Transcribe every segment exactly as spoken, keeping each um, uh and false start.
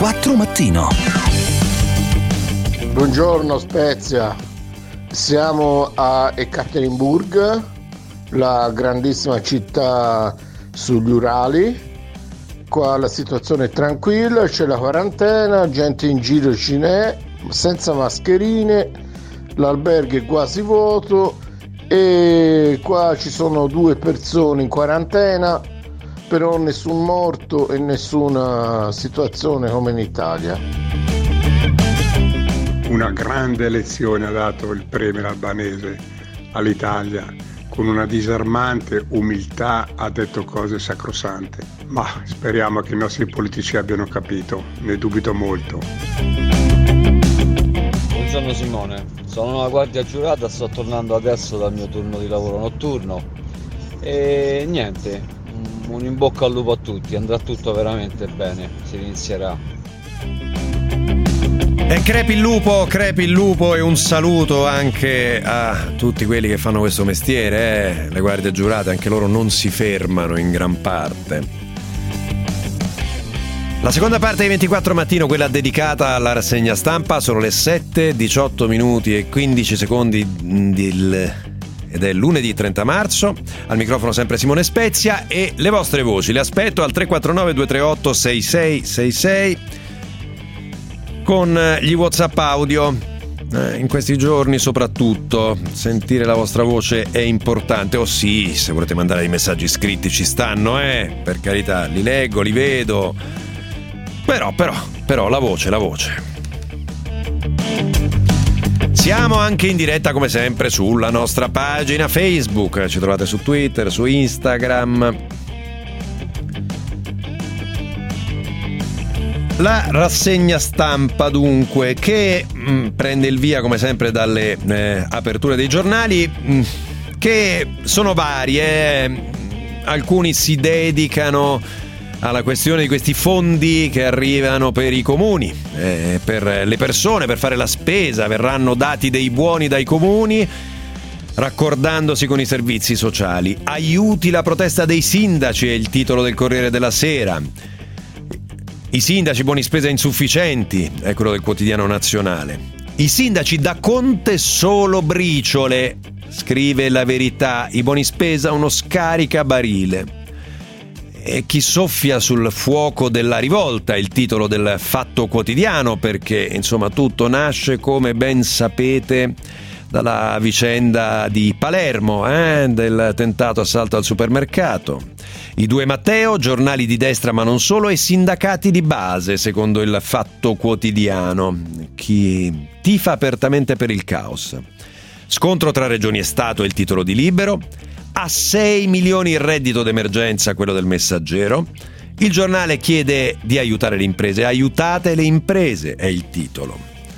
ventiquattro Mattino. Buongiorno Spezia, siamo a Ekaterinburg, la grandissima città sugli Urali. Qua la situazione è tranquilla, c'è la quarantena, gente in giro ce n'è, senza mascherine, l'albergo è quasi vuoto e qua ci sono due persone in quarantena, però nessun morto e nessuna situazione come in Italia. Una grande lezione ha dato il premier albanese all'Italia, con una disarmante umiltà ha detto cose sacrosante, ma speriamo che i nostri politici abbiano capito, ne dubito molto. Buongiorno Simone, sono una guardia giurata, sto tornando adesso dal mio turno di lavoro notturno e niente, un in bocca al lupo a tutti, andrà tutto veramente bene, si inizierà. E crepi il lupo, crepi il lupo, e un saluto anche a tutti quelli che fanno questo mestiere, eh? Le guardie giurate, anche loro non si fermano in gran parte. La seconda parte di ventiquattro Mattino, quella dedicata alla rassegna stampa, sono le sette, diciotto minuti e quindici secondi del, ed è lunedì trenta marzo. Al microfono sempre Simone Spezia e le vostre voci le aspetto al tre quattro nove due tre otto sei sei sei sei con gli WhatsApp audio. Eh, in questi giorni soprattutto sentire la vostra voce è importante. O oh sì, se volete mandare dei messaggi scritti ci stanno, eh, per carità, li leggo, li vedo. Però, però, però, la voce, la voce. Siamo anche in diretta come sempre sulla nostra pagina Facebook, ci trovate su Twitter, su Instagram. La rassegna stampa dunque, che mh, prende il via come sempre dalle eh, aperture dei giornali, mh, che sono varie, alcuni si dedicano alla questione di questi fondi che arrivano per i comuni, eh, per le persone, per fare la spesa, verranno dati dei buoni dai comuni, raccordandosi con i servizi sociali. Aiuti la protesta dei sindaci è il titolo del Corriere della Sera. I sindaci, buoni spesa insufficienti, è quello del Quotidiano Nazionale. I sindaci da Conte solo briciole, scrive La Verità, i buoni spesa uno scaricabarile. E chi soffia sul fuoco della rivolta, il titolo del Fatto Quotidiano, perché insomma tutto nasce, come ben sapete, dalla vicenda di Palermo, eh, del tentato assalto al supermercato. I due Matteo, giornali di destra ma non solo, e sindacati di base, secondo il Fatto Quotidiano. Chi tifa apertamente per il caos. Scontro tra regioni e Stato è il titolo di Libero. A sei milioni il reddito d'emergenza, quello del Messaggero. Il giornale chiede di aiutare le imprese. Aiutate le imprese è il titolo.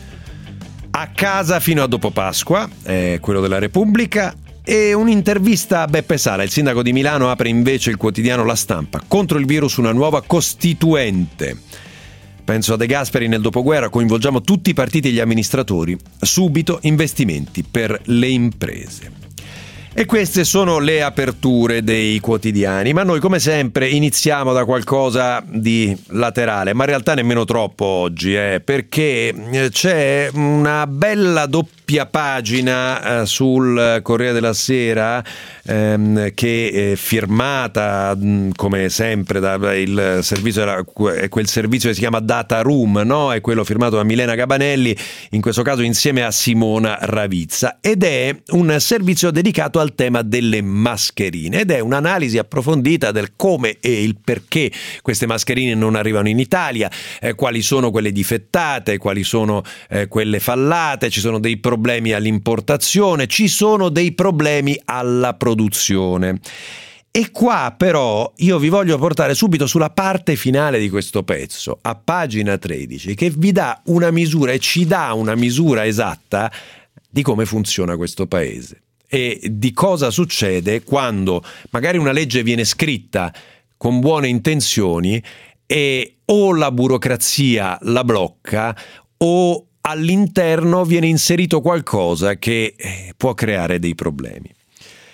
A casa fino a dopo Pasqua è quello della Repubblica. E un'intervista a Beppe Sala, il sindaco di Milano, apre invece il quotidiano La Stampa. Contro il virus una nuova costituente. Penso a De Gasperi nel dopoguerra, coinvolgiamo tutti i partiti e gli amministratori. Subito investimenti per le imprese. E queste sono le aperture dei quotidiani, ma noi come sempre iniziamo da qualcosa di laterale, ma in realtà nemmeno troppo oggi, eh, perché c'è una bella doppia pagina eh, sul Corriere della Sera ehm, che è firmata mh, come sempre da il servizio, della, è quel servizio che si chiama Data Room, no? È quello firmato da Milena Gabanelli, in questo caso insieme a Simona Ravizza, ed è un servizio dedicato a al tema delle mascherine ed è un'analisi approfondita del come e il perché queste mascherine non arrivano in Italia, eh, quali sono quelle difettate, quali sono eh, quelle fallate, ci sono dei problemi all'importazione, ci sono dei problemi alla produzione. E qua però io vi voglio portare subito sulla parte finale di questo pezzo, a pagina tredici, che vi dà una misura e ci dà una misura esatta di come funziona questo paese e di cosa succede quando magari una legge viene scritta con buone intenzioni e o la burocrazia la blocca o all'interno viene inserito qualcosa che può creare dei problemi.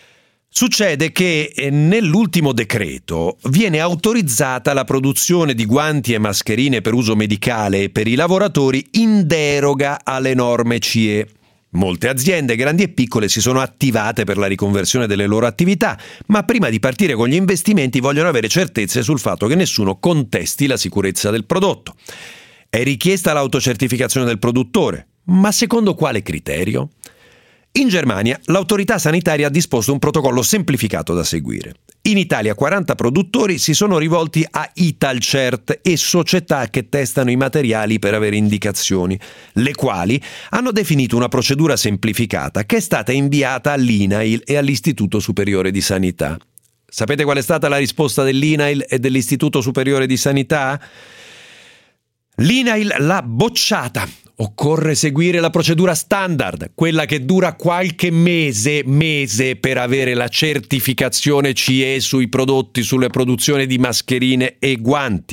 Succede che nell'ultimo decreto viene autorizzata la produzione di guanti e mascherine per uso medicale e per i lavoratori in deroga alle norme C E. Molte aziende, grandi e piccole, si sono attivate per la riconversione delle loro attività, ma prima di partire con gli investimenti vogliono avere certezze sul fatto che nessuno contesti la sicurezza del prodotto. È richiesta l'autocertificazione del produttore, ma secondo quale criterio? In Germania l'autorità sanitaria ha disposto un protocollo semplificato da seguire. In Italia quaranta produttori si sono rivolti a Italcert e società che testano i materiali per avere indicazioni, le quali hanno definito una procedura semplificata che è stata inviata all'I N A I L e all'Istituto Superiore di Sanità. Sapete qual è stata la risposta dell'I N A I L e dell'Istituto Superiore di Sanità? L'I N A I L l'ha bocciata. Occorre seguire la procedura standard, quella che dura qualche mese, mese per avere la certificazione C E sui prodotti, sulle produzioni di mascherine e guanti.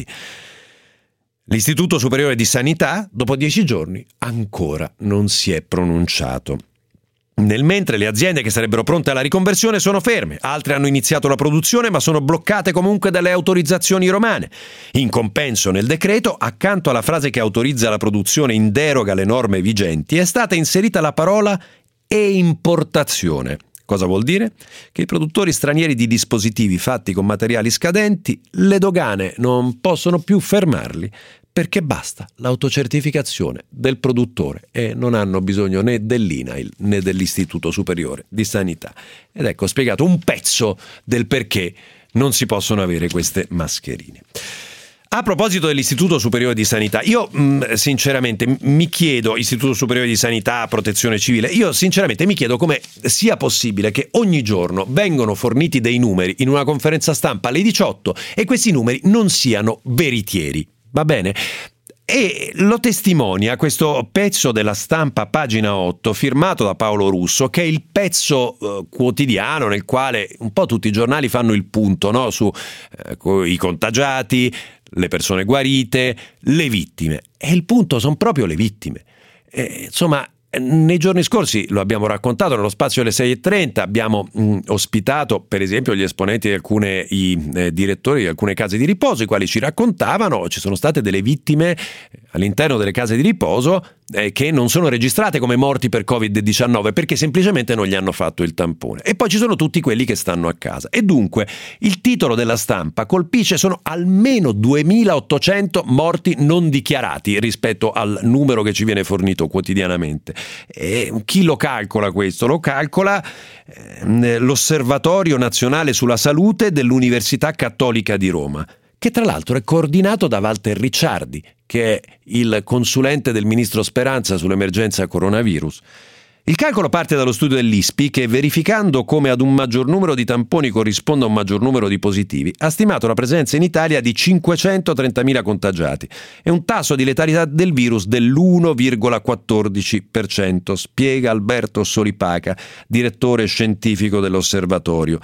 L'Istituto Superiore di Sanità, dopo dieci giorni, ancora non si è pronunciato. Nel mentre le aziende che sarebbero pronte alla riconversione sono ferme, altre hanno iniziato la produzione ma sono bloccate comunque dalle autorizzazioni romane. In compenso nel decreto, accanto alla frase che autorizza la produzione in deroga alle norme vigenti, è stata inserita la parola e importazione. Cosa vuol dire? Che i produttori stranieri di dispositivi fatti con materiali scadenti, le dogane non possono più fermarli, perché basta l'autocertificazione del produttore e non hanno bisogno né dell'I N A I L né dell'Istituto Superiore di Sanità. Ed ecco spiegato un pezzo del perché non si possono avere queste mascherine. A proposito dell'Istituto Superiore di Sanità, io mh, sinceramente mi chiedo, Istituto Superiore di Sanità, Protezione Civile, io sinceramente mi chiedo come sia possibile che ogni giorno vengano forniti dei numeri in una conferenza stampa alle diciotto e questi numeri non siano veritieri. Va bene? E lo testimonia questo pezzo della Stampa, pagina otto, firmato da Paolo Russo, che è il pezzo eh, quotidiano nel quale un po' tutti i giornali fanno il punto, no? Su eh, i contagiati, le persone guarite, le vittime. E il punto sono proprio le vittime. E, insomma, nei giorni scorsi, lo abbiamo raccontato nello spazio alle sei e trenta, abbiamo mh, ospitato per esempio gli esponenti di alcune i eh, direttori di alcune case di riposo, i quali ci raccontavano ci sono state delle vittime all'interno delle case di riposo eh, che non sono registrate come morti per covid diciannove perché semplicemente non gli hanno fatto il tampone. E poi ci sono tutti quelli che stanno a casa. E dunque il titolo della Stampa colpisce: sono almeno duemilaottocento morti non dichiarati rispetto al numero che ci viene fornito quotidianamente. E chi lo calcola questo? Lo calcola eh, l'Osservatorio Nazionale sulla Salute dell'Università Cattolica di Roma, che tra l'altro è coordinato da Walter Ricciardi, che è il consulente del ministro Speranza sull'emergenza coronavirus. Il calcolo parte dallo studio dell'I S P I che, verificando come ad un maggior numero di tamponi corrisponda un maggior numero di positivi, ha stimato la presenza in Italia di cinquecentotrentamila contagiati e un tasso di letalità del virus dell'uno virgola quattordici per cento, spiega Alberto Solipaca, direttore scientifico dell'osservatorio.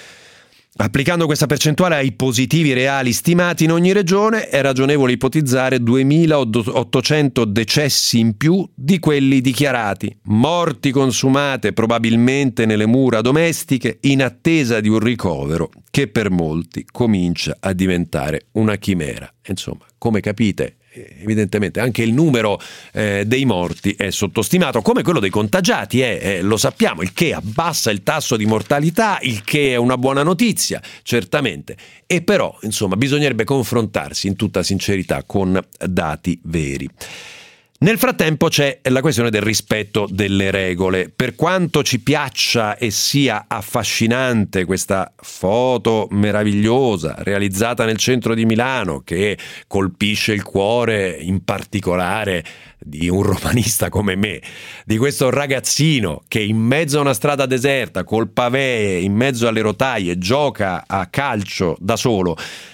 Applicando questa percentuale ai positivi reali stimati in ogni regione, è ragionevole ipotizzare duemilaottocento decessi in più di quelli dichiarati, morti consumate probabilmente nelle mura domestiche in attesa di un ricovero che per molti comincia a diventare una chimera. Insomma, come capite, evidentemente anche il numero eh, dei morti è sottostimato, come quello dei contagiati è, eh, lo sappiamo, il che abbassa il tasso di mortalità, il che è una buona notizia, certamente, e però insomma bisognerebbe confrontarsi in tutta sincerità con dati veri. Nel frattempo c'è la questione del rispetto delle regole. Per quanto ci piaccia e sia affascinante questa foto meravigliosa realizzata nel centro di Milano, che colpisce il cuore in particolare di un romanista come me, di questo ragazzino che in mezzo a una strada deserta, col pavé, in mezzo alle rotaie, gioca a calcio da solo,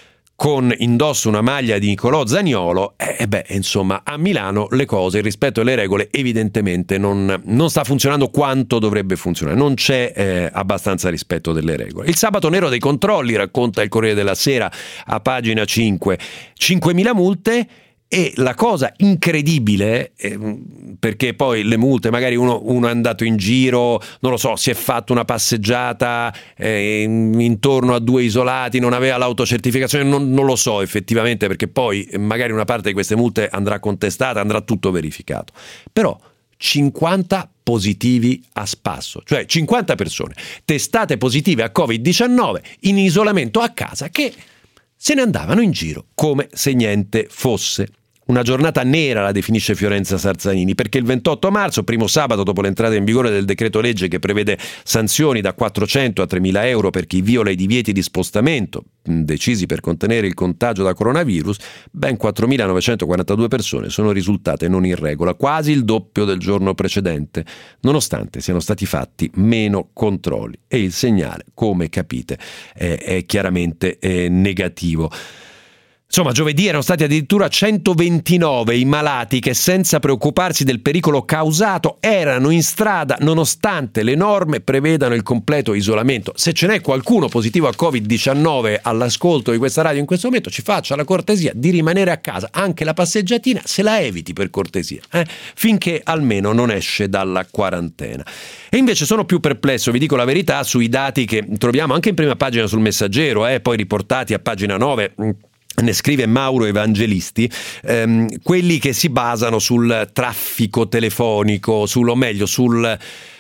con indosso una maglia di Nicolò Zaniolo, e eh, beh, insomma, a Milano le cose, il rispetto alle regole, evidentemente non, non sta funzionando quanto dovrebbe funzionare, non c'è eh, abbastanza rispetto delle regole. Il sabato nero dei controlli, racconta il Corriere della Sera a pagina cinque, cinquemila multe E la cosa incredibile, eh, perché poi le multe, magari uno, uno è andato in giro, non lo so, si è fatto una passeggiata eh, intorno a due isolati, non aveva l'autocertificazione, non, non lo so effettivamente, perché poi magari una parte di queste multe andrà contestata, andrà tutto verificato. Però cinquanta positivi a spasso, cioè cinquanta persone testate positive a covid diciannove in isolamento a casa che se ne andavano in giro come se niente fosse. Una giornata nera la definisce Fiorenza Sarzanini, perché il ventotto marzo, primo sabato dopo l'entrata in vigore del decreto legge che prevede sanzioni da quattrocento a tremila euro per chi viola i divieti di spostamento decisi per contenere il contagio da coronavirus, ben quattromilanovecentoquarantadue persone sono risultate non in regola, quasi il doppio del giorno precedente, nonostante siano stati fatti meno controlli. E il segnale, come capite, è, è chiaramente è negativo. Insomma, giovedì erano stati addirittura centoventinove i malati che, senza preoccuparsi del pericolo causato, erano in strada nonostante le norme prevedano il completo isolamento. Se ce n'è qualcuno positivo a covid diciannove all'ascolto di questa radio in questo momento, ci faccia la cortesia di rimanere a casa. Anche la passeggiatina se la eviti, per cortesia, eh? finché almeno non esce dalla quarantena. E invece sono più perplesso, vi dico la verità, sui dati che troviamo anche in prima pagina sul Messaggero, eh, poi riportati a pagina nove. Ne scrive Mauro Evangelisti, ehm, quelli che si basano sul traffico telefonico, sul, o meglio sul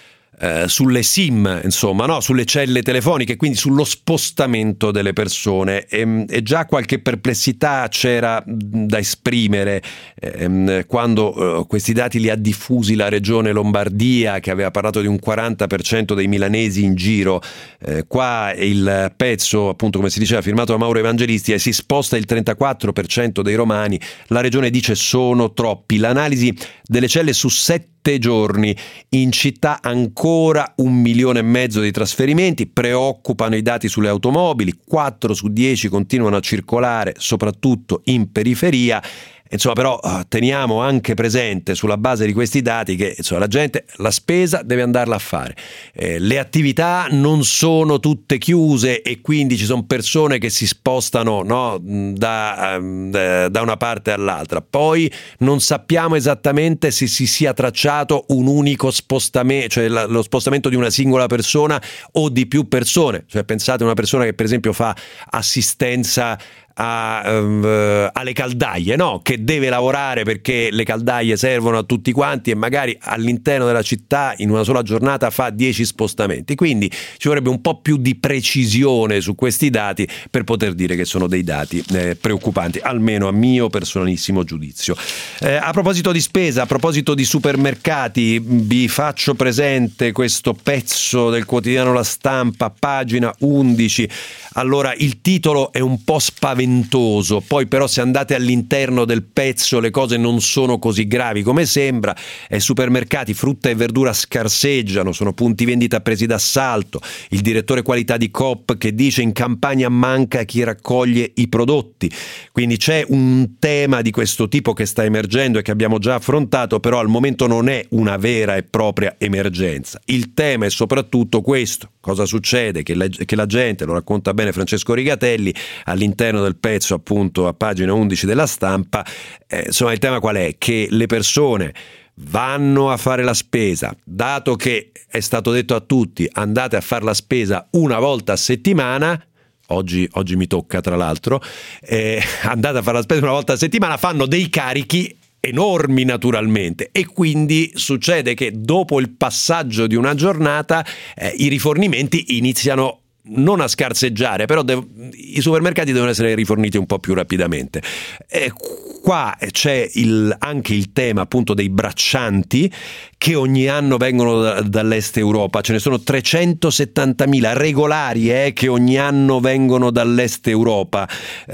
eh, sulle SIM, insomma, no? Sulle celle telefoniche, quindi sullo spostamento delle persone. E, e già qualche perplessità c'era da esprimere ehm, quando eh, questi dati li ha diffusi la regione Lombardia, che aveva parlato di un quaranta per cento dei milanesi in giro. Eh, qua il pezzo, appunto, come si diceva, firmato da Mauro Evangelisti, e si sposta il trentaquattro per cento dei romani. La regione dice sono troppi. L'analisi delle celle su sette giorni, in città ancora un milione e mezzo di trasferimenti, preoccupano i dati sulle automobili, quattro su dieci continuano a circolare, soprattutto in periferia. Insomma, però teniamo anche presente, sulla base di questi dati, che insomma, la gente la spesa deve andarla a fare, eh, le attività non sono tutte chiuse e quindi ci sono persone che si spostano, no, da, da, da una parte all'altra. Poi non sappiamo esattamente se si sia tracciato un unico spostamento, cioè la, lo spostamento di una singola persona o di più persone. Cioè, pensate a una persona che per esempio fa assistenza A, uh, alle caldaie, no? Che deve lavorare perché le caldaie servono a tutti quanti e magari all'interno della città in una sola giornata fa dieci spostamenti. Quindi ci vorrebbe un po' più di precisione su questi dati per poter dire che sono dei dati eh, preoccupanti, almeno a mio personalissimo giudizio. Eh, a proposito di spesa, a proposito di supermercati, vi faccio presente questo pezzo del quotidiano La Stampa, pagina undici. Allora, il titolo è un po' spaventoso, poi però se andate all'interno del pezzo le cose non sono così gravi come sembra. Ai supermercati frutta e verdura scarseggiano, sono punti vendita presi d'assalto. Il direttore qualità di Coop che dice in campagna manca chi raccoglie i prodotti. Quindi c'è un tema di questo tipo che sta emergendo e che abbiamo già affrontato, però al momento non è una vera e propria emergenza. Il tema è soprattutto questo: cosa succede? Che la, che la gente, lo racconta bene Francesco Rigatelli all'interno del pezzo, appunto a pagina undici della Stampa. Eh, insomma, il tema qual è? Che le persone vanno a fare la spesa, dato che è stato detto a tutti andate a fare la spesa una volta a settimana. Oggi, oggi mi tocca, tra l'altro, eh, andate a fare la spesa una volta a settimana, fanno dei carichi enormi naturalmente, e quindi succede che dopo il passaggio di una giornata eh, i rifornimenti iniziano non a scarseggiare, però dev- i supermercati devono essere riforniti un po' più rapidamente. E qua c'è il, anche il tema appunto dei braccianti che ogni anno vengono da, dall'est Europa. Ce ne sono trecentosettantamila regolari eh, che ogni anno vengono dall'est Europa.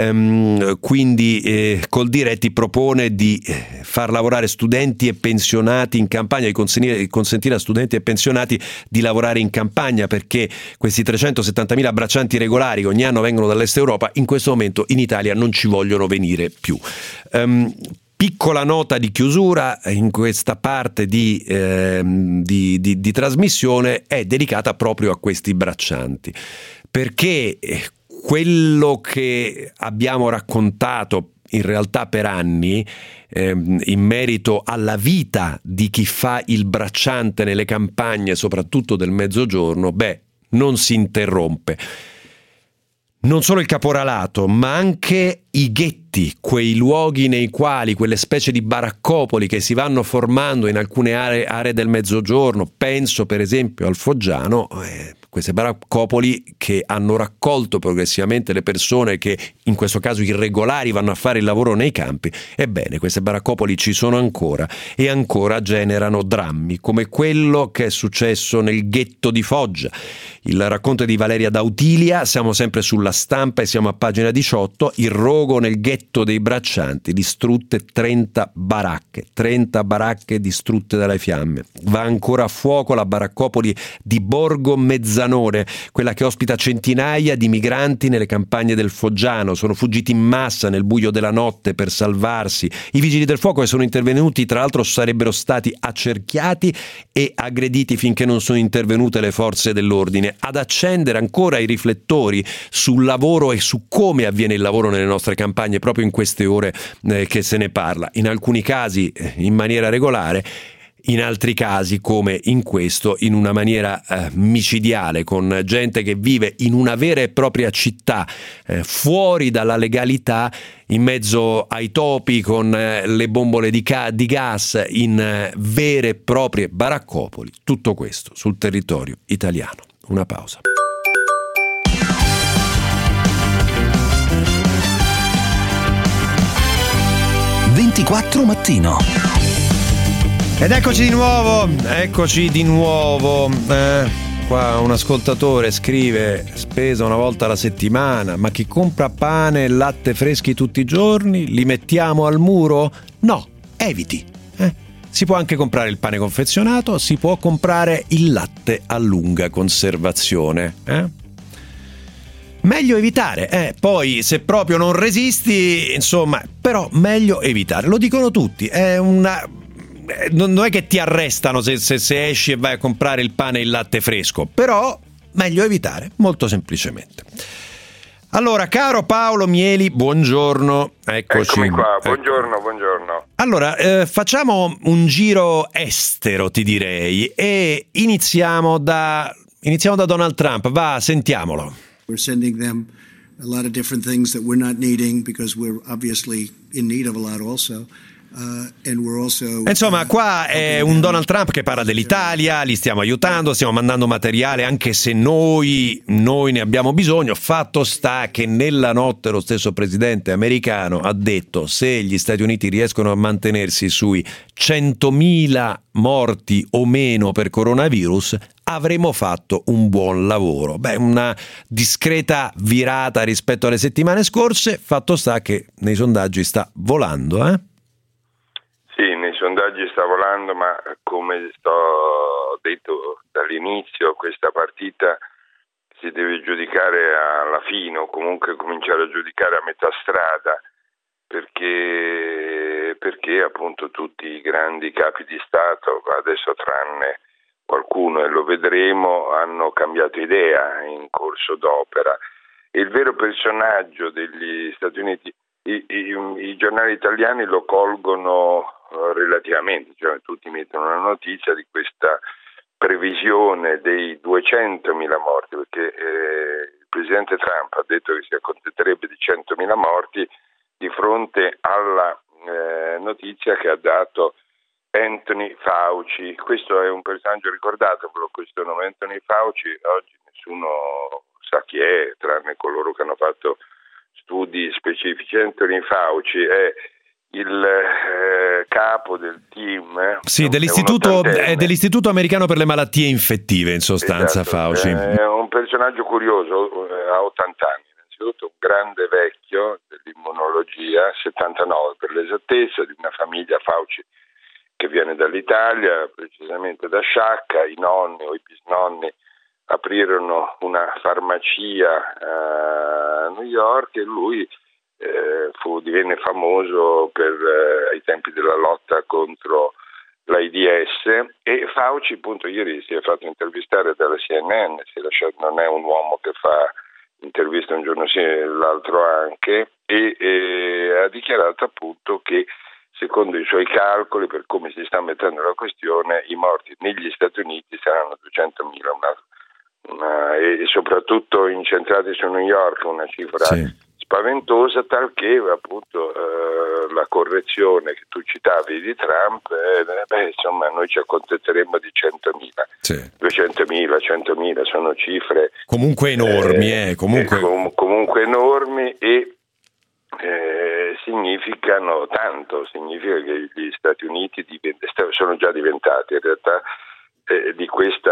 Ehm, quindi eh, Coldiretti propone di far lavorare studenti e pensionati in campagna, di consentire, consentire a studenti e pensionati di lavorare in campagna, perché questi trecentosettantamila braccianti regolari che ogni anno vengono dall'est Europa in questo momento in Italia non ci vogliono venire più. Um, Piccola nota di chiusura in questa parte di, eh, di, di, di trasmissione è dedicata proprio a questi braccianti, perché quello che abbiamo raccontato in realtà per anni ehm, in merito alla vita di chi fa il bracciante nelle campagne, soprattutto del mezzogiorno, beh, non si interrompe. Non solo il caporalato, ma anche i ghetti, quei luoghi nei quali, quelle specie di baraccopoli che si vanno formando in alcune aree, aree del mezzogiorno, penso per esempio al Foggiano, eh, queste baraccopoli che hanno raccolto progressivamente le persone che in questo caso irregolari vanno a fare il lavoro nei campi. Ebbene, queste baraccopoli ci sono ancora e ancora generano drammi come quello che è successo nel ghetto di Foggia. Il racconto è di Valeria Dautilia, siamo sempre sulla Stampa e siamo a pagina diciotto. Il rogo nel ghetto dei braccianti, distrutte trenta baracche, trenta baracche distrutte dalle fiamme. Va ancora a fuoco la baraccopoli di Borgo Mezzanone, quella che ospita centinaia di migranti nelle campagne del Foggiano. Sono fuggiti in massa nel buio della notte per salvarsi. I vigili del fuoco che sono intervenuti, tra l'altro, sarebbero stati accerchiati e aggrediti finché non sono intervenute le forze dell'ordine ad accendere ancora i riflettori sul lavoro e su come avviene il lavoro nelle nostre campagne proprio in queste ore eh, che se ne parla. In alcuni casi eh, in maniera regolare, in altri casi, come in questo, in una maniera eh, micidiale, con gente che vive in una vera e propria città, eh, fuori dalla legalità, in mezzo ai topi, con eh, le bombole di, ca- di gas, in eh, vere e proprie baraccopoli. Tutto questo sul territorio italiano. Una pausa. ventiquattro mattino. Ed eccoci di nuovo, eccoci di nuovo. Eh, qua un ascoltatore scrive: spesa una volta alla settimana, ma chi compra pane e latte freschi tutti i giorni, li mettiamo al muro? No, eviti. Eh? Si può anche comprare il pane confezionato, si può comprare il latte a lunga conservazione. Eh? Meglio evitare, eh? Poi se proprio non resisti, insomma, però meglio evitare. Lo dicono tutti, è una... non è che ti arrestano se, se, se esci e vai a comprare il pane e il latte fresco, però meglio evitare, molto semplicemente. Allora, caro Paolo Mieli, buongiorno. Eccoci. Eccomi qua, buongiorno, ecco. buongiorno. Allora, eh, facciamo un giro estero, ti direi, e iniziamo da iniziamo da Donald Trump. Va, sentiamolo. We're sending them a lot of different things that we're not needing because we're obviously in need of a lot also. Uh, and we're also, Insomma, qua è un Donald Trump che parla dell'Italia, li stiamo aiutando, stiamo mandando materiale anche se noi, noi ne abbiamo bisogno. Fatto sta che nella notte lo stesso presidente americano ha detto: se gli Stati Uniti riescono a mantenersi sui centomila morti o meno per coronavirus, avremo fatto un buon lavoro. Beh, una discreta virata rispetto alle settimane scorse. Fatto sta che nei sondaggi sta volando, eh? Sì, nei sondaggi sta volando, ma come sto detto dall'inizio, questa partita si deve giudicare alla fine, o comunque cominciare a giudicare a metà strada, perché, perché appunto tutti i grandi capi di Stato, adesso tranne qualcuno, e lo vedremo, hanno cambiato idea in corso d'opera. E il vero personaggio degli Stati Uniti, i, i, i giornali italiani lo colgono relativamente, cioè tutti mettono una notizia di questa previsione dei duecentomila morti, perché eh, il presidente Trump ha detto che si accontenterebbe di centomila morti di fronte alla eh, notizia che ha dato Anthony Fauci. Questo è un personaggio ricordato, questo nome Anthony Fauci, oggi nessuno sa chi è, tranne coloro che hanno fatto studi specifici. Anthony Fauci è il eh, capo del team eh, sì, dell'istituto, è dell'istituto americano per le malattie infettive, in sostanza. Esatto. Fauci è un personaggio curioso, ha ottanta anni, innanzitutto un grande vecchio dell'immunologia, settantanove per l'esattezza, di una famiglia Fauci che viene dall'Italia, precisamente da Sciacca. I nonni o i bisnonni aprirono una farmacia a New York e lui Eh, fu, divenne famoso per eh, ai tempi della lotta contro l'AIDS. E Fauci, appunto, ieri si è fatto intervistare dalla C N N, si è lasciato, non è un uomo che fa interviste un giorno sì e l'altro anche, e eh, ha dichiarato appunto che secondo i suoi calcoli, per come si sta mettendo la questione, i morti negli Stati Uniti saranno duecentomila, una, una, e soprattutto incentrati su New York, una cifra sì. spaventosa, tal che appunto eh, la correzione che tu citavi di Trump, eh, beh, insomma noi ci accontenteremo di centomila, sì. duecentomila, centomila sono cifre comunque enormi, eh, eh, comunque... Eh, com- comunque enormi e Eh, significano tanto, significa che gli Stati Uniti divent- sono già diventati in realtà eh, di questa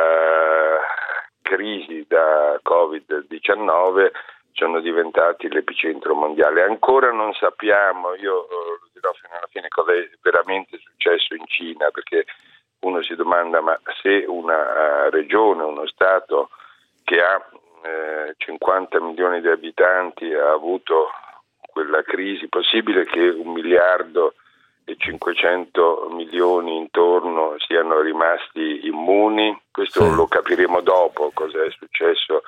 uh, crisi da covid diciannove sono diventati l'epicentro mondiale. Ancora non sappiamo, io uh, lo dirò fino alla fine, cosa è veramente successo in Cina, perché uno si domanda ma se una uh, regione, uno stato che ha uh, cinquanta milioni di abitanti ha avuto quella crisi, possibile che un miliardo e cinquecento milioni intorno siano rimasti immuni? Questo sì. lo capiremo dopo, cosa è successo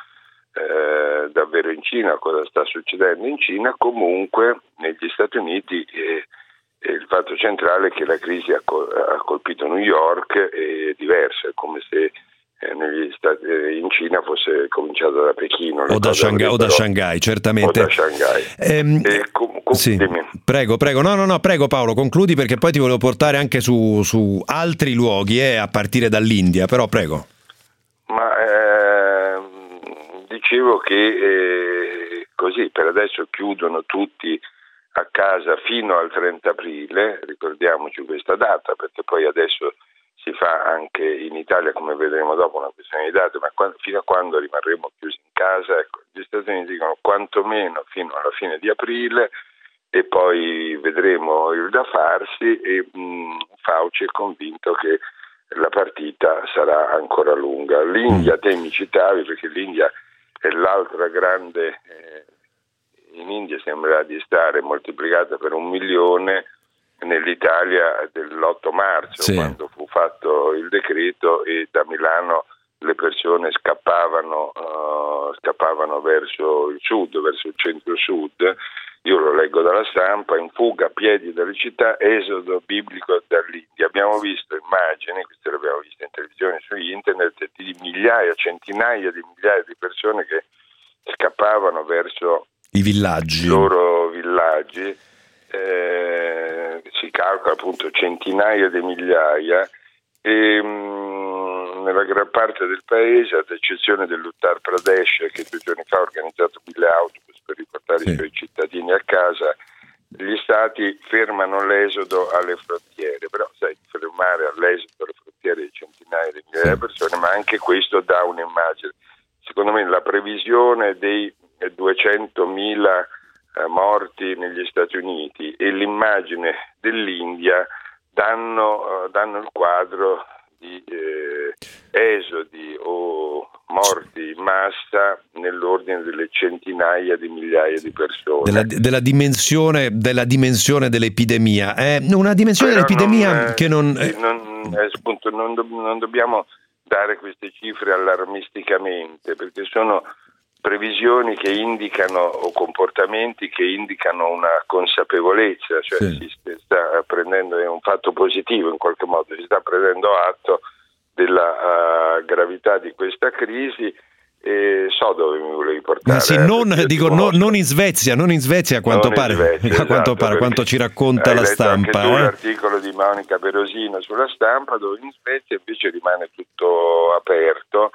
eh, davvero in Cina, cosa sta succedendo in Cina. Comunque negli Stati Uniti eh, eh, il fatto centrale è che la crisi ha, col- ha colpito New York e è diverso, è come se Eh, negli stati, eh, in Cina fosse cominciato da Pechino o da, Shanghai, o da Shanghai, certamente. O da Shanghai. Ehm, eh, com- com- sì. Prego, prego, no, no, no, prego Paolo, concludi perché poi ti volevo portare anche su, su altri luoghi, eh, a partire dall'India, però prego. Ma eh, dicevo che eh, così per adesso chiudono tutti a casa fino al trenta aprile, ricordiamoci questa data perché poi adesso si fa anche in Italia, come vedremo dopo, una questione di date, ma quando, fino a quando rimarremo chiusi in casa, ecco, gli Stati Uniti dicono quantomeno fino alla fine di aprile e poi vedremo il da farsi e mh, Fauci è convinto che la partita sarà ancora lunga. L'India, te mi citavi, perché l'India è l'altra grande, eh, in India sembra di stare moltiplicata per un milione, nell'Italia dell'otto marzo, sì. quando fu fatto il decreto e da Milano le persone scappavano uh, scappavano verso il sud, verso il centro-sud. Io lo leggo dalla stampa: in fuga a piedi dalle città, esodo biblico dall'India. Abbiamo visto immagini, queste le abbiamo viste in televisione, su internet, di migliaia, centinaia di migliaia di persone che scappavano verso i villaggi, i loro villaggi. Eh, si calcola appunto centinaia di migliaia e mh, nella gran parte del paese, ad eccezione dell'Uttar Pradesh che due giorni fa ha organizzato mille autobus per riportare sì. i suoi cittadini a casa, gli stati fermano l'esodo alle frontiere, però sai, fermare all'esodo alle frontiere di centinaia di migliaia di persone, ma anche questo dà un'immagine. Secondo me la previsione dei duecentomila morti negli Stati Uniti e l'immagine dell'India danno, uh, danno il quadro di eh, esodi o morti in massa nell'ordine delle centinaia di migliaia di persone. Della, della dimensione della dimensione dell'epidemia. È una dimensione Però dell'epidemia non, che non... Sì, non, eh, appunto, non, do, non dobbiamo dare queste cifre allarmisticamente, perché sono previsioni che indicano o comportamenti che indicano una consapevolezza, cioè sì. si sta prendendo, è un fatto positivo in qualche modo, si sta prendendo atto della uh, gravità di questa crisi. E so dove mi volevi portare. Ma sì, eh, non, dico, no, non in Svezia, non in Svezia a quanto non pare, Svezia, a quanto, esatto, pare quanto ci racconta la stampa. Anche tu eh? l'articolo di Monica Perosino sulla stampa, dove in Svezia invece rimane tutto aperto.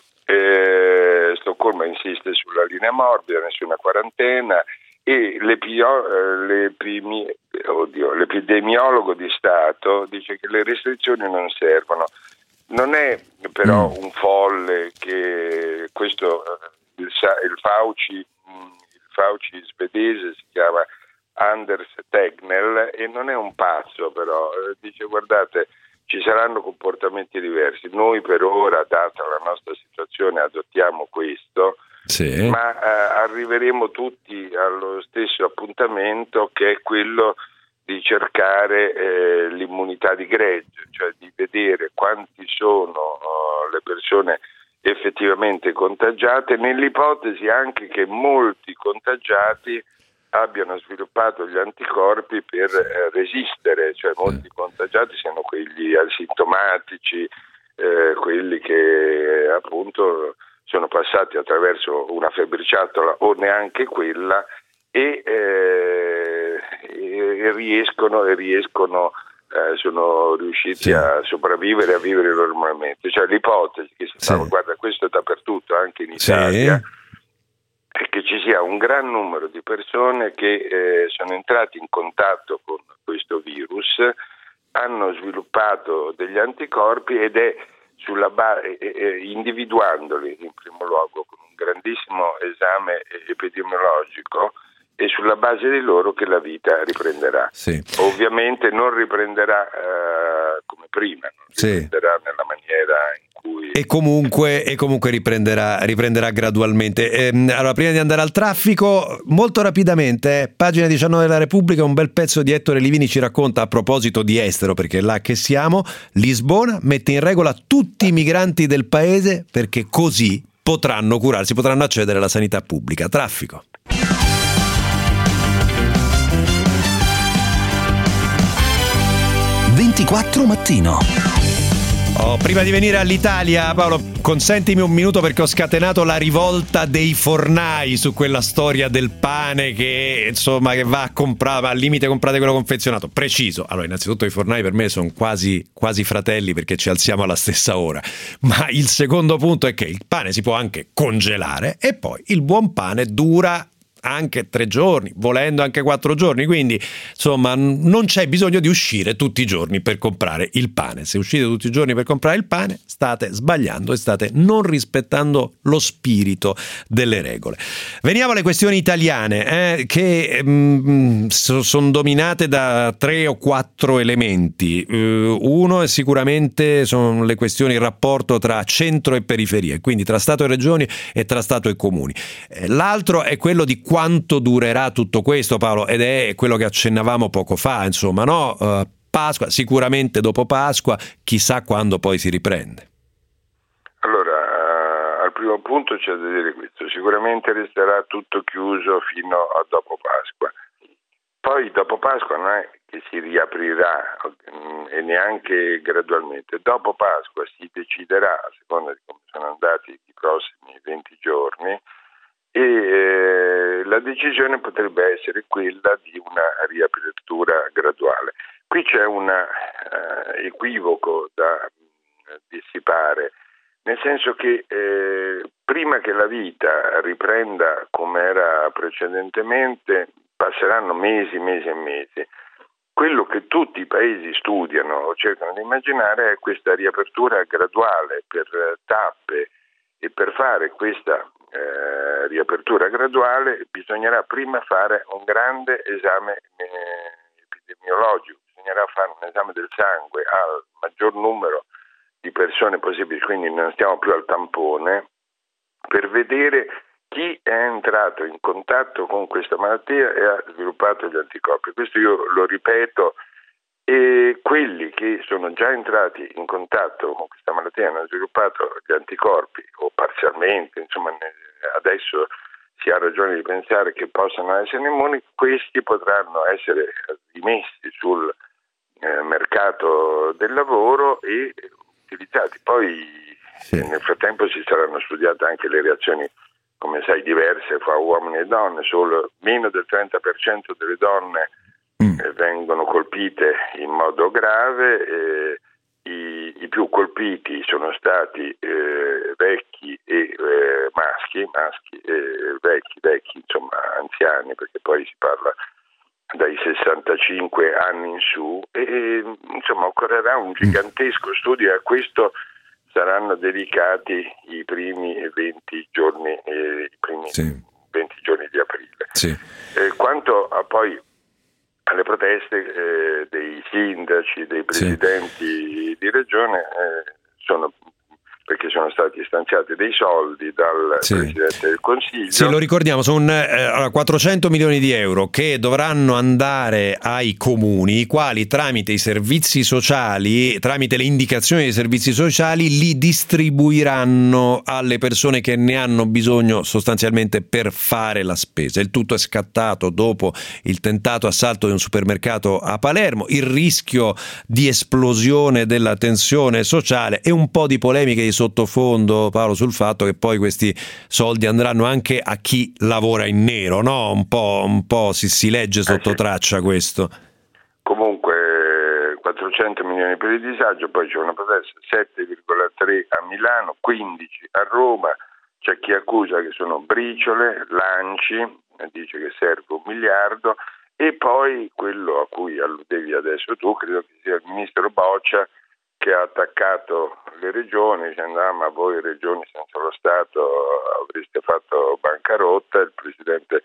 Eh, Stoccolma insiste sulla linea morbida, nessuna quarantena, e l'epio, l'epimi, oddio, l'epidemiologo di Stato dice che le restrizioni non servono. Non è però un folle che questo il, il Fauci il Fauci svedese si chiama Anders Tegnell e non è un pazzo, però dice guardate, ci saranno comportamenti diversi, noi per ora, data la nostra situazione, adottiamo questo, sì. ma eh, arriveremo tutti allo stesso appuntamento, che è quello di cercare eh, l'immunità di gregge, cioè di vedere quanti sono oh, le persone effettivamente contagiate, nell'ipotesi anche che molti contagiati abbiano sviluppato gli anticorpi per eh, resistere, cioè molti contagiati siano quelli asintomatici, eh, quelli che eh, appunto sono passati attraverso una febbriciatola o neanche quella e, eh, e riescono e riescono eh, sono riusciti sì. a sopravvivere, a vivere normalmente. Cioè l'ipotesi che si sì. fa, guarda, questo è dappertutto, anche in Italia, sì. è che ci sia un gran numero di persone che eh, sono entrati in contatto con questo virus, hanno sviluppato degli anticorpi ed è sulla base, eh, eh, individuandoli in primo luogo con un grandissimo esame epidemiologico, e sulla base di loro che la vita riprenderà. Sì. Ovviamente non riprenderà eh, come prima, non sì. riprenderà nella maniera in cui... E comunque, e comunque riprenderà, riprenderà gradualmente. Ehm, allora, prima di andare al traffico, molto rapidamente, eh, pagina diciannove della Repubblica, un bel pezzo di Ettore Livini ci racconta, a proposito di estero, perché è là che siamo, Lisbona mette in regola tutti i migranti del paese perché così potranno curarsi, potranno accedere alla sanità pubblica. Traffico. ventiquattro mattino. Oh, prima di venire all'Italia, Paolo, consentimi un minuto perché ho scatenato la rivolta dei fornai su quella storia del pane che insomma che va a comprare, al limite comprate quello confezionato. Preciso. Allora, innanzitutto i fornai per me sono quasi, quasi fratelli perché ci alziamo alla stessa ora. Ma il secondo punto è che il pane si può anche congelare e poi il buon pane dura anche tre giorni, volendo anche quattro giorni, quindi insomma non c'è bisogno di uscire tutti i giorni per comprare il pane. Se uscite tutti i giorni per comprare il pane state sbagliando e state non rispettando lo spirito delle regole. Veniamo alle questioni italiane eh, che mm, sono dominate da tre o quattro elementi. Uh, uno è sicuramente sono le questioni, il rapporto tra centro e periferia, quindi tra Stato e regioni e tra Stato e comuni. L'altro è quello di quanto durerà tutto questo, Paolo, ed è quello che accennavamo poco fa, insomma, no? Uh, Pasqua, sicuramente dopo Pasqua, chissà quando poi si riprende. Allora, uh, al primo punto c'è da dire questo, sicuramente resterà tutto chiuso fino a dopo Pasqua. Poi dopo Pasqua non è che si riaprirà mh, e neanche gradualmente. Dopo Pasqua si deciderà, a seconda di come sono andati i prossimi venti giorni, e eh, la decisione potrebbe essere quella di una riapertura graduale. Qui c'è un uh, equivoco da uh, dissipare, nel senso che eh, prima che la vita riprenda come era precedentemente passeranno mesi, mesi e mesi. Quello che tutti i paesi studiano o cercano di immaginare è questa riapertura graduale per uh, tappe, e per fare questa Eh, riapertura graduale bisognerà prima fare un grande esame eh, epidemiologico, bisognerà fare un esame del sangue al maggior numero di persone possibili, quindi non stiamo più al tampone, per vedere chi è entrato in contatto con questa malattia e ha sviluppato gli anticorpi. Questo io lo ripeto, e quelli che sono già entrati in contatto con questa malattia hanno sviluppato gli anticorpi o parzialmente, insomma adesso si ha ragione di pensare che possano essere immuni, questi potranno essere rimessi sul eh, mercato del lavoro e utilizzati. Poi sì. Nel frattempo si saranno studiate anche le reazioni, come sai, diverse fra uomini e donne. Solo meno del trenta per cento delle donne mm. vengono colpite in modo grave, eh, i, i più colpiti sono stati eh, vecchi e eh, maschi, maschi eh, vecchi, vecchi, insomma anziani, perché poi si parla dai sessantacinque anni in su, e insomma occorrerà un gigantesco studio, e a questo saranno dedicati i primi venti giorni, eh, i primi sì. venti giorni di aprile. Sì. Eh, quanto a poi alle proteste eh, dei sindaci, dei presidenti sì. di regione, eh, sono perché sono sono stati stanziati dei soldi dal sì. Presidente del Consiglio. Sì, lo ricordiamo, sono eh, quattrocento milioni di euro che dovranno andare ai comuni, i quali tramite i servizi sociali, tramite le indicazioni dei servizi sociali, li distribuiranno alle persone che ne hanno bisogno sostanzialmente per fare la spesa. Il tutto è scattato dopo il tentato assalto di un supermercato a Palermo, il rischio di esplosione della tensione sociale e un po' di polemiche di sottofondo, Paolo, sul fatto che poi questi soldi andranno anche a chi lavora in nero, no? Un po', un po' si, si legge sotto eh sì. traccia questo. Comunque quattrocento milioni per il disagio, poi c'è una protesta, sette virgola tre a Milano, quindici a Roma, c'è chi accusa che sono briciole, lanci, dice che serve un miliardo, e poi quello a cui alludevi adesso tu, credo che sia il ministro Boccia, che ha attaccato le regioni dicendo ah, ma voi regioni senza lo Stato avreste fatto bancarotta. Il presidente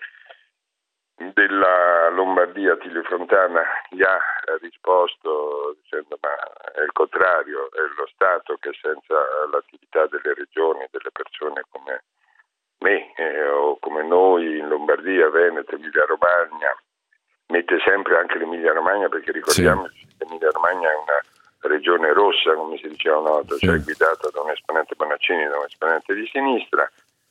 della Lombardia, Attilio Fontana, gli ha risposto dicendo ma è il contrario, è lo Stato che senza l'attività delle regioni, delle persone come me eh, o come noi in Lombardia, Veneto, Emilia Romagna, mette sempre anche l'Emilia Romagna, perché ricordiamo sì. che l'Emilia Romagna è una regione rossa, come si diceva una volta, sì. cioè guidata da un esponente Bonaccini, da un esponente di sinistra,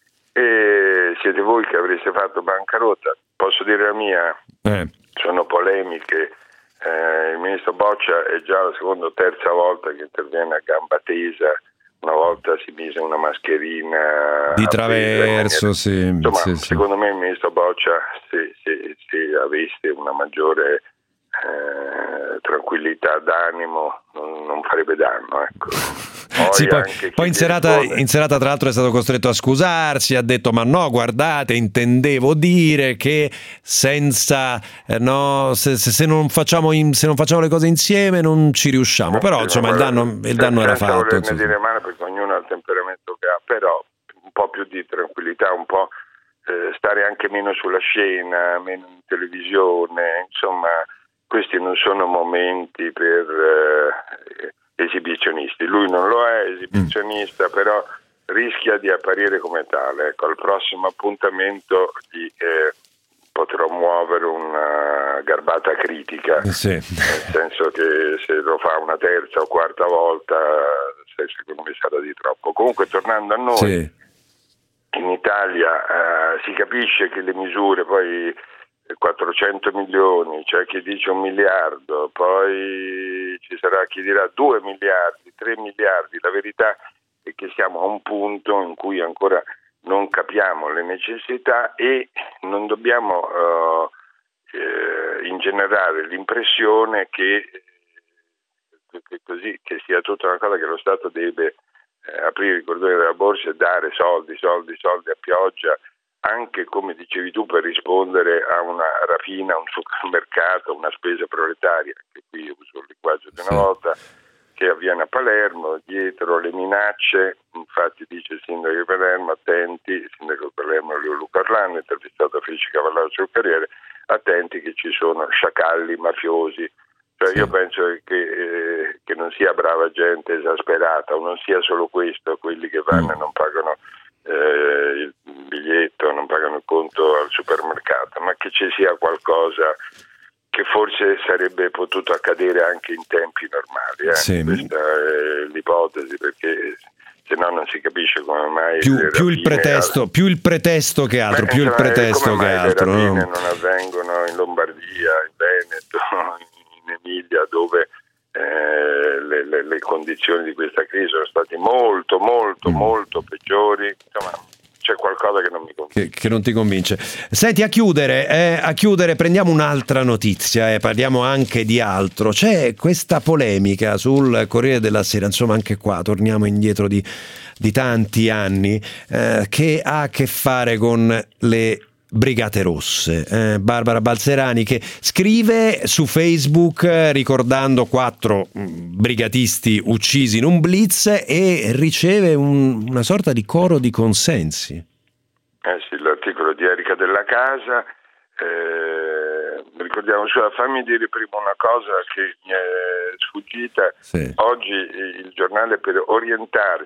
e siete voi che avreste fatto bancarotta. Posso dire la mia? Eh. Sono polemiche. Eh, il ministro Boccia è già la seconda o terza volta che interviene a gamba tesa. Una volta si mise una mascherina di traverso, sì. Insomma, sì, secondo sì. me il ministro Boccia, se, se, se avesse una maggiore eh, tranquillità d'animo, non, non farebbe danno, ecco. Poi, sì, poi, poi in, serata, in serata tra l'altro è stato costretto a scusarsi, ha detto ma no, guardate, intendevo dire che senza eh, no, se, se, se, non facciamo in, se non facciamo le cose insieme non ci riusciamo, però sì, insomma il danno, il danno era fatto. Non volerne dire male, perché ognuno ha il temperamento che ha, però un po' più di tranquillità, un po' eh, stare anche meno sulla scena, meno in televisione, insomma questi non sono momenti per eh, esibizionisti. Lui non lo è esibizionista, mm. però rischia di apparire come tale. Ecco, al prossimo appuntamento gli, eh, potrò muovere una garbata critica, sì. nel senso che se lo fa una terza o quarta volta, secondo me sarà di troppo. Comunque, tornando a noi, sì. in Italia eh, si capisce che le misure poi quattrocento milioni, c'è chi dice un miliardo, poi ci sarà chi dirà due miliardi, tre miliardi. La verità è che siamo a un punto in cui ancora non capiamo le necessità e non dobbiamo uh, eh, ingenerare l'impressione che, che così che sia tutta una cosa che lo Stato deve eh, aprire i cordoni della borsa e dare soldi, soldi, soldi a pioggia, anche come dicevi tu per rispondere a una rapina, a un supermercato, una spesa proletaria, che qui uso il linguaggio di una sì. volta, che avviene a Palermo, dietro le minacce. Infatti dice il sindaco di Palermo, attenti, il sindaco di Palermo Leo Luca Orlando, intervistato a Felice Cavallaro sul Corriere, attenti che ci sono sciacalli mafiosi. Cioè sì. io penso che, eh, che non sia brava gente esasperata, o non sia solo questo, quelli che vanno mm. e non pagano eh, il biglietto, non pagano il conto al supermercato, ma che ci sia qualcosa che forse sarebbe potuto accadere anche in tempi normali. Eh? Sì. Questa è l'ipotesi, perché se no non si capisce come mai più, le più, il pretesto, più il pretesto che altro, Beh, più insomma, il pretesto come che mai altro. Le rapine no? non avvengono in Lombardia, in Veneto, in Emilia, dove eh, le, le, le condizioni di questa crisi sono state molto, molto, mm. molto peggiori. Insomma, c'è qualcosa che non mi convince. Che, che non ti convince. Senti, a chiudere, eh, a chiudere prendiamo un'altra notizia e eh, parliamo anche di altro. C'è questa polemica sul Corriere della Sera, insomma anche qua torniamo indietro di, di tanti anni, eh, che ha a che fare con le Brigate Rosse. Eh, Barbara Balzerani che scrive su Facebook eh, ricordando quattro mh, brigatisti uccisi in un blitz e riceve un, una sorta di coro di consensi. Eh sì, l'articolo di Erika Della Casa. Eh, ricordiamo, cioè, fammi dire prima una cosa che mi è sfuggita. Sì. Oggi il giornale, per orientarsi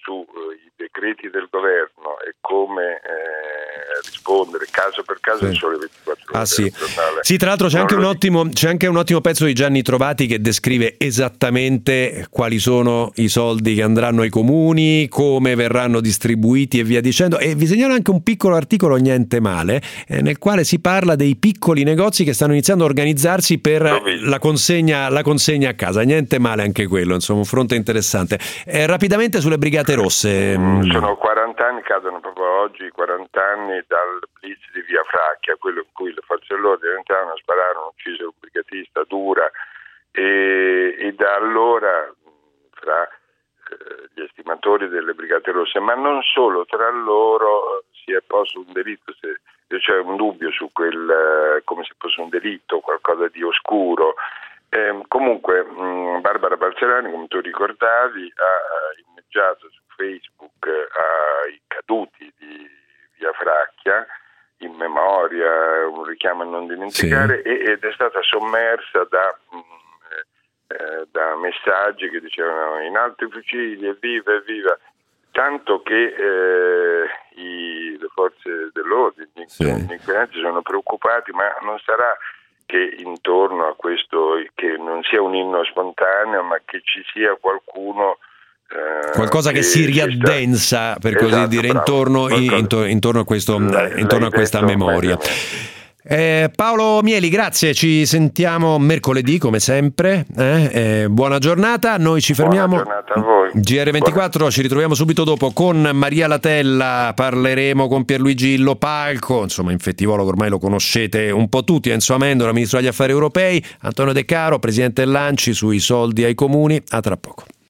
sui uh, decreti del governo e come eh, rispondere caso per caso, sì. È solo ventiquattro ore. Ah, sì. Sì, tra l'altro c'è anche, un ottimo, c'è anche un ottimo pezzo di Gianni Trovati che descrive esattamente quali sono i soldi che andranno ai comuni, come verranno distribuiti e via dicendo, e vi segnalo anche un piccolo articolo, niente male, eh, nel quale si parla dei piccoli negozi che stanno iniziando a organizzarsi per la consegna, la consegna a casa, niente male anche quello, insomma un fronte interessante. Eh, rapidamente sulle Brigate Rosse. Sono quaranta anni, cadono proprio oggi quaranta anni dal blitz di Via Fracchia, quello in cui le forze dell'ordine entrarono, spararono, uccisero un brigatista, Dura, e, e da allora fra eh, gli estimatori delle Brigate Rosse, ma non solo, tra loro si è posto un delitto, se, c'è un dubbio su quel, come se fosse un delitto, qualcosa di oscuro. Eh, comunque mh, Barbara Balzerani, come tu ricordavi, ha inneggiato su Facebook ai caduti di Via Fracchia in memoria, un richiamo a non dimenticare, sì. ed è stata sommersa da, mh, eh, da messaggi che dicevano in alto i fucili, evviva, evviva, tanto che eh, i, le forze dell'ordine, sì. gli inquirenti sono preoccupati, ma non sarà che intorno a questo, che non sia un inno spontaneo, ma che ci sia qualcuno eh, qualcosa che, che si riaddensa sta... per così esatto, dire intorno, intorno, intorno a questo l'hai, intorno l'hai a questa memoria. Eh, Paolo Mieli, grazie, ci sentiamo mercoledì come sempre, eh? Eh, buona giornata, noi ci fermiamo. Buona giornata a voi. G R ventiquattro, buona. Ci ritroviamo subito dopo con Maria Latella, parleremo con Pierluigi Lopalco, insomma infettivologo, ormai lo conoscete un po' tutti, Enzo Amendola, ministro degli affari europei, Antonio De Caro, presidente dell'A N C I, sui soldi ai comuni. A tra poco.